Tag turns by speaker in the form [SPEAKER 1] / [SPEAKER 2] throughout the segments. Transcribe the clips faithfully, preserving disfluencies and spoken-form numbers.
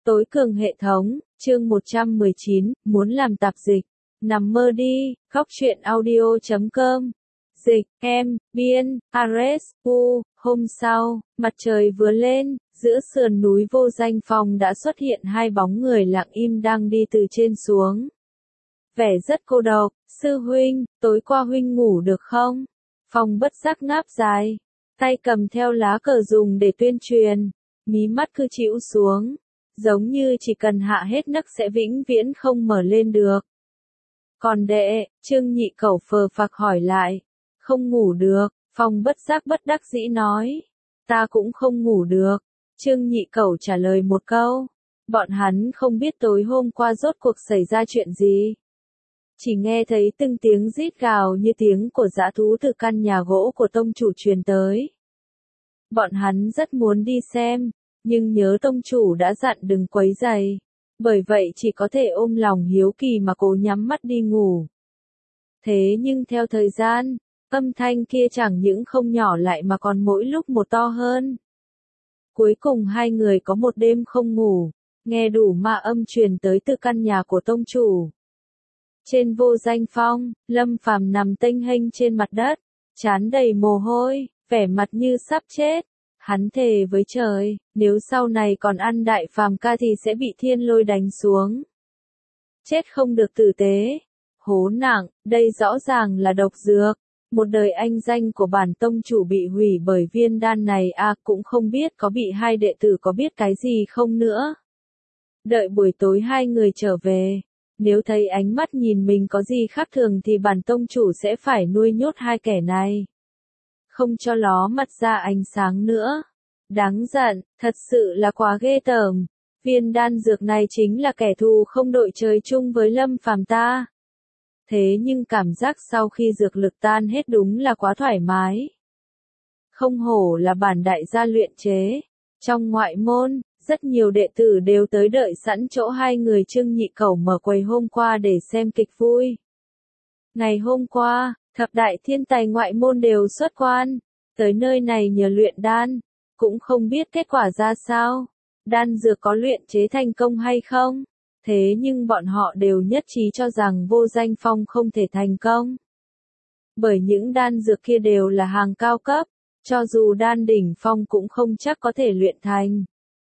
[SPEAKER 1] Tối cường hệ thống, chương một trăm mười chín, muốn làm tạp dịch. Nằm mơ đi, khóc chuyện audio chấm com. Dịch, em, biên, Ares, U, hôm sau, mặt trời vừa lên, giữa sườn núi Vô Danh Phong đã xuất hiện hai bóng người lặng im đang đi từ trên xuống. Vẻ rất cô độc, sư huynh, tối qua huynh ngủ được không? Phong bất giác ngáp dài, tay cầm theo lá cờ dùng để tuyên truyền, mí mắt cứ chịu xuống, giống như chỉ cần hạ hết nấc sẽ vĩnh viễn không mở lên được. Còn đệ, Trương Nhị Cẩu phờ phạc hỏi lại, không ngủ được, Phong bất giác bất đắc dĩ nói, ta cũng không ngủ được. Trương Nhị Cẩu trả lời một câu, bọn hắn không biết tối hôm qua rốt cuộc xảy ra chuyện gì. Chỉ nghe thấy từng tiếng rít gào như tiếng của dã thú từ căn nhà gỗ của tông chủ truyền tới. Bọn hắn rất muốn đi xem, nhưng nhớ tông chủ đã dặn đừng quấy rầy, bởi vậy chỉ có thể ôm lòng hiếu kỳ mà cố nhắm mắt đi ngủ. Thế nhưng theo thời gian, âm thanh kia chẳng những không nhỏ lại mà còn mỗi lúc một to hơn. Cuối cùng hai người có một đêm không ngủ, nghe đủ ma âm truyền tới từ căn nhà của tông chủ. Trên Vô Danh Phong, Lâm Phàm nằm tênh hênh trên mặt đất, trán đầy mồ hôi, vẻ mặt như sắp chết. Hắn thề với trời, nếu sau này còn ăn đại phàm ca thì sẽ bị thiên lôi đánh xuống. Chết không được tử tế. Hố nặng, đây rõ ràng là độc dược. Một đời anh danh của bản tông chủ bị hủy bởi viên đan này à, cũng không biết có bị hai đệ tử có biết cái gì không nữa. Đợi buổi tối hai người trở về, nếu thấy ánh mắt nhìn mình có gì khác thường thì bản tông chủ sẽ phải nuôi nhốt hai kẻ này. Không cho ló mặt ra ánh sáng nữa. Đáng giận, thật sự là quá ghê tởm. Viên đan dược này chính là kẻ thù không đội trời chung với Lâm Phàm ta. Thế nhưng cảm giác sau khi dược lực tan hết đúng là quá thoải mái. Không hổ là bản đại gia luyện chế. Trong ngoại môn, rất nhiều đệ tử đều tới đợi sẵn chỗ hai người Trương Nhị Cẩu mở quầy hôm qua để xem kịch vui. Ngày hôm qua, thập đại thiên tài ngoại môn đều xuất quan, tới nơi này nhờ luyện đan, cũng không biết kết quả ra sao, đan dược có luyện chế thành công hay không, thế nhưng bọn họ đều nhất trí cho rằng Vô Danh Phong không thể thành công. Bởi những đan dược kia đều là hàng cao cấp, cho dù đan đỉnh phong cũng không chắc có thể luyện thành.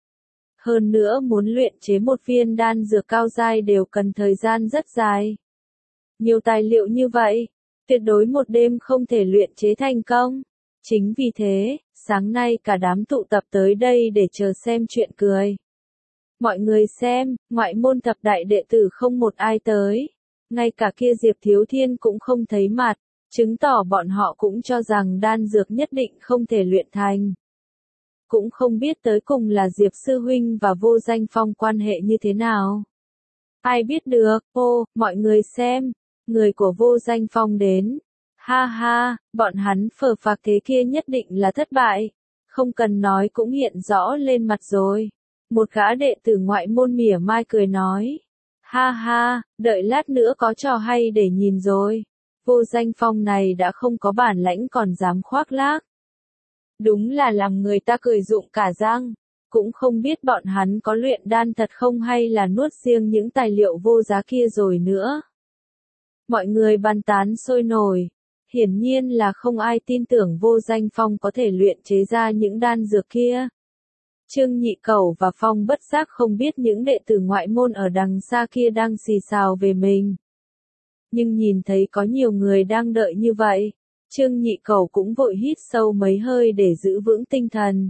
[SPEAKER 1] Hơn nữa muốn luyện chế một viên đan dược cao giai đều cần thời gian rất dài. Nhiều tài liệu như vậy, tuyệt đối một đêm không thể luyện chế thành công. Chính vì thế, sáng nay cả đám tụ tập tới đây để chờ xem chuyện cười. Mọi người xem, ngoại môn thập đại đệ tử không một ai tới. Ngay cả kia Diệp Thiếu Thiên cũng không thấy mặt, chứng tỏ bọn họ cũng cho rằng đan dược nhất định không thể luyện thành. Cũng không biết tới cùng là Diệp Sư Huynh và Vô Danh Phong quan hệ như thế nào. Ai biết được, ô, mọi người xem, người của Vô Danh Phong đến. Ha ha, bọn hắn phờ phạc thế kia nhất định là thất bại. Không cần nói cũng hiện rõ lên mặt rồi. Một gã đệ tử ngoại môn mỉa mai cười nói. Ha ha, đợi lát nữa có trò hay để nhìn rồi. Vô Danh Phong này đã không có bản lãnh còn dám khoác lác. Đúng là làm người ta cười rụng cả răng. Cũng không biết bọn hắn có luyện đan thật không hay là nuốt riêng những tài liệu vô giá kia rồi nữa. Mọi người bàn tán sôi nổi. Hiển nhiên là không ai tin tưởng Vô Danh Phong có thể luyện chế ra những đan dược kia. Trương Nhị Cẩu và Phong bất giác không biết những đệ tử ngoại môn ở đằng xa kia đang xì xào về mình. Nhưng nhìn thấy có nhiều người đang đợi như vậy, Trương Nhị Cẩu cũng vội hít sâu mấy hơi để giữ vững tinh thần.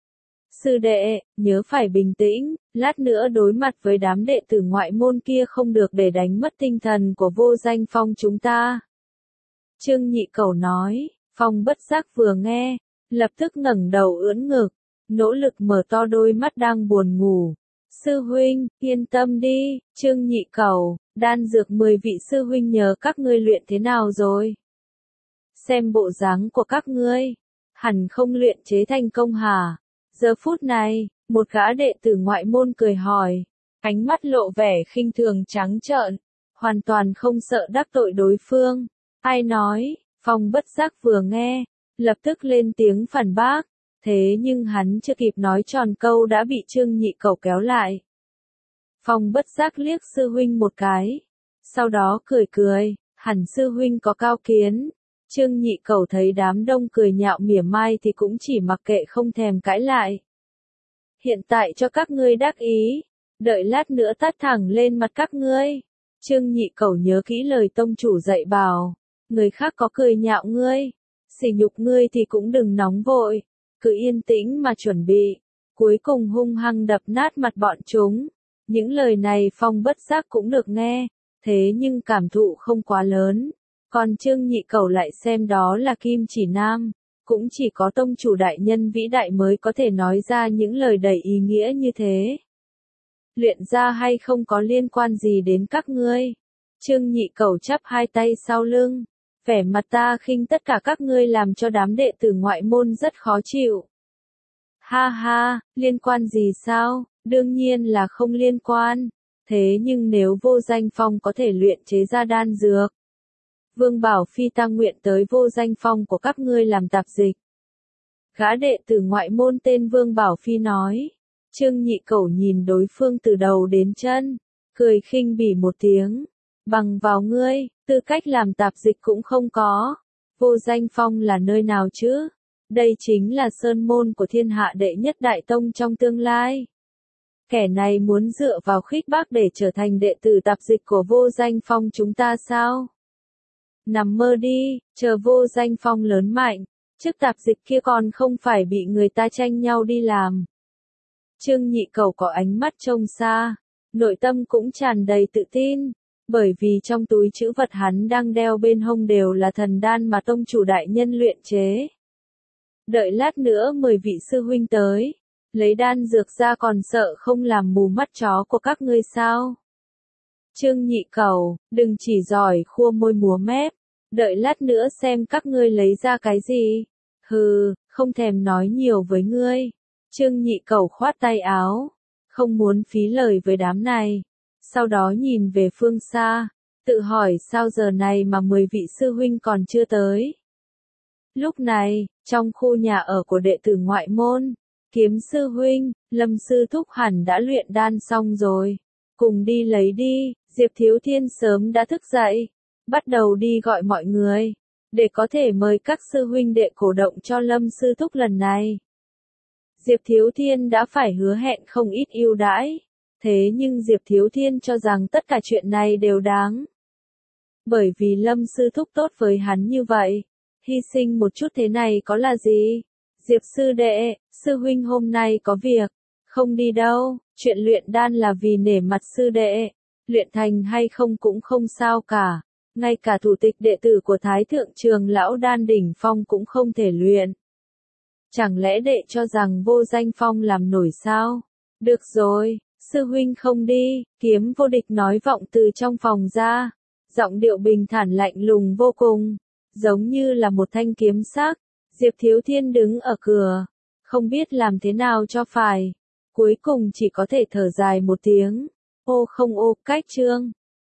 [SPEAKER 1] Sư đệ, nhớ phải bình tĩnh, lát nữa đối mặt với đám đệ tử ngoại môn kia không được để đánh mất tinh thần của Vô Danh Phong chúng ta. Trương Nhị Cẩu nói, Phong bất giác vừa nghe, lập tức ngẩng đầu ưỡn ngực, nỗ lực mở to đôi mắt đang buồn ngủ. Sư huynh, yên tâm đi, Trương Nhị Cẩu, đan dược mười vị sư huynh nhờ các ngươi luyện thế nào rồi? Xem bộ dáng của các ngươi, hẳn không luyện chế thành công hả? Giờ phút này, một gã đệ tử ngoại môn cười hỏi, ánh mắt lộ vẻ khinh thường trắng trợn, hoàn toàn không sợ đắc tội đối phương. Ai nói? Phong bất giác vừa nghe, lập tức lên tiếng phản bác, thế nhưng hắn chưa kịp nói tròn câu đã bị Trương Nhị Cẩu kéo lại. Phong bất giác liếc sư huynh một cái. Sau đó cười cười, hẳn sư huynh có cao kiến. Trương Nhị Cẩu thấy đám đông cười nhạo mỉa mai thì cũng chỉ mặc kệ không thèm cãi lại. Hiện tại cho các ngươi đắc ý, đợi lát nữa tát thẳng lên mặt các ngươi. Trương Nhị Cẩu nhớ kỹ lời tông chủ dạy bảo, người khác có cười nhạo ngươi, sỉ nhục ngươi thì cũng đừng nóng vội, cứ yên tĩnh mà chuẩn bị, cuối cùng hung hăng đập nát mặt bọn chúng. Những lời này Phong bất giác cũng được nghe, thế nhưng cảm thụ không quá lớn, còn Trương Nhị Cẩu lại xem đó là kim chỉ nam, cũng chỉ có tông chủ đại nhân vĩ đại mới có thể nói ra những lời đầy ý nghĩa như thế. Luyện ra hay không có liên quan gì đến các ngươi. Trương Nhị Cẩu chắp hai tay sau lưng, vẻ mặt ta khinh tất cả các ngươi làm cho đám đệ tử ngoại môn rất khó chịu. Ha ha, liên quan gì sao? Đương nhiên là không liên quan. Thế nhưng nếu Vô Danh Phong có thể luyện chế ra đan dược, Vương Bảo Phi ta nguyện tới Vô Danh Phong của các ngươi làm tạp dịch. Gã đệ tử ngoại môn tên Vương Bảo Phi nói. Trương Nhị Cẩu nhìn đối phương từ đầu đến chân, cười khinh bỉ một tiếng. Bằng vào ngươi, tư cách làm tạp dịch cũng không có. Vô Danh Phong là nơi nào chứ? Đây chính là sơn môn của thiên hạ đệ nhất đại tông trong tương lai. Kẻ này muốn dựa vào khích bác để trở thành đệ tử tạp dịch của Vô Danh Phong chúng ta sao? Nằm mơ đi, chờ Vô Danh Phong lớn mạnh, chức tạp dịch kia còn không phải bị người ta tranh nhau đi làm. Trương Nhị Cẩu có ánh mắt trông xa, nội tâm cũng tràn đầy tự tin, bởi vì trong túi trữ vật hắn đang đeo bên hông đều là thần đan mà tông chủ đại nhân luyện chế. Đợi lát nữa mười vị sư huynh tới, lấy đan dược ra còn sợ không làm mù mắt chó của các ngươi sao? Trương Nhị Cẩu, đừng chỉ giỏi khua môi múa mép, đợi lát nữa xem các ngươi lấy ra cái gì. Hừ, không thèm nói nhiều với ngươi. Trương Nhị Cẩu khoát tay áo, không muốn phí lời với đám này. Sau đó nhìn về phương xa, tự hỏi sao giờ này mà mười vị sư huynh còn chưa tới. Lúc này, trong khu nhà ở của đệ tử ngoại môn, Kiếm sư huynh, Lâm sư thúc hẳn đã luyện đan xong rồi. Cùng đi lấy đi, Diệp Thiếu Thiên sớm đã thức dậy, bắt đầu đi gọi mọi người, để có thể mời các sư huynh đệ cổ động cho Lâm sư thúc lần này. Diệp Thiếu Thiên đã phải hứa hẹn không ít ưu đãi, thế nhưng Diệp Thiếu Thiên cho rằng tất cả chuyện này đều đáng. Bởi vì Lâm sư thúc tốt với hắn như vậy, hy sinh một chút thế này có là gì? Diệp sư đệ, sư huynh hôm nay có việc, không đi đâu, chuyện luyện đan là vì nể mặt sư đệ, luyện thành hay không cũng không sao cả, ngay cả thủ tịch đệ tử của Thái Thượng Trường Lão Đan Đỉnh Phong cũng không thể luyện. Chẳng lẽ đệ cho rằng Vô Danh Phong làm nổi sao? Được rồi, sư huynh không đi, Kiếm Vô Địch nói vọng từ trong phòng ra, giọng điệu bình thản lạnh lùng vô cùng, giống như là một thanh kiếm sắc. Diệp Thiếu Thiên đứng ở cửa, không biết làm thế nào cho phải, cuối cùng chỉ có thể thở dài một tiếng, ô không ô, cách chương.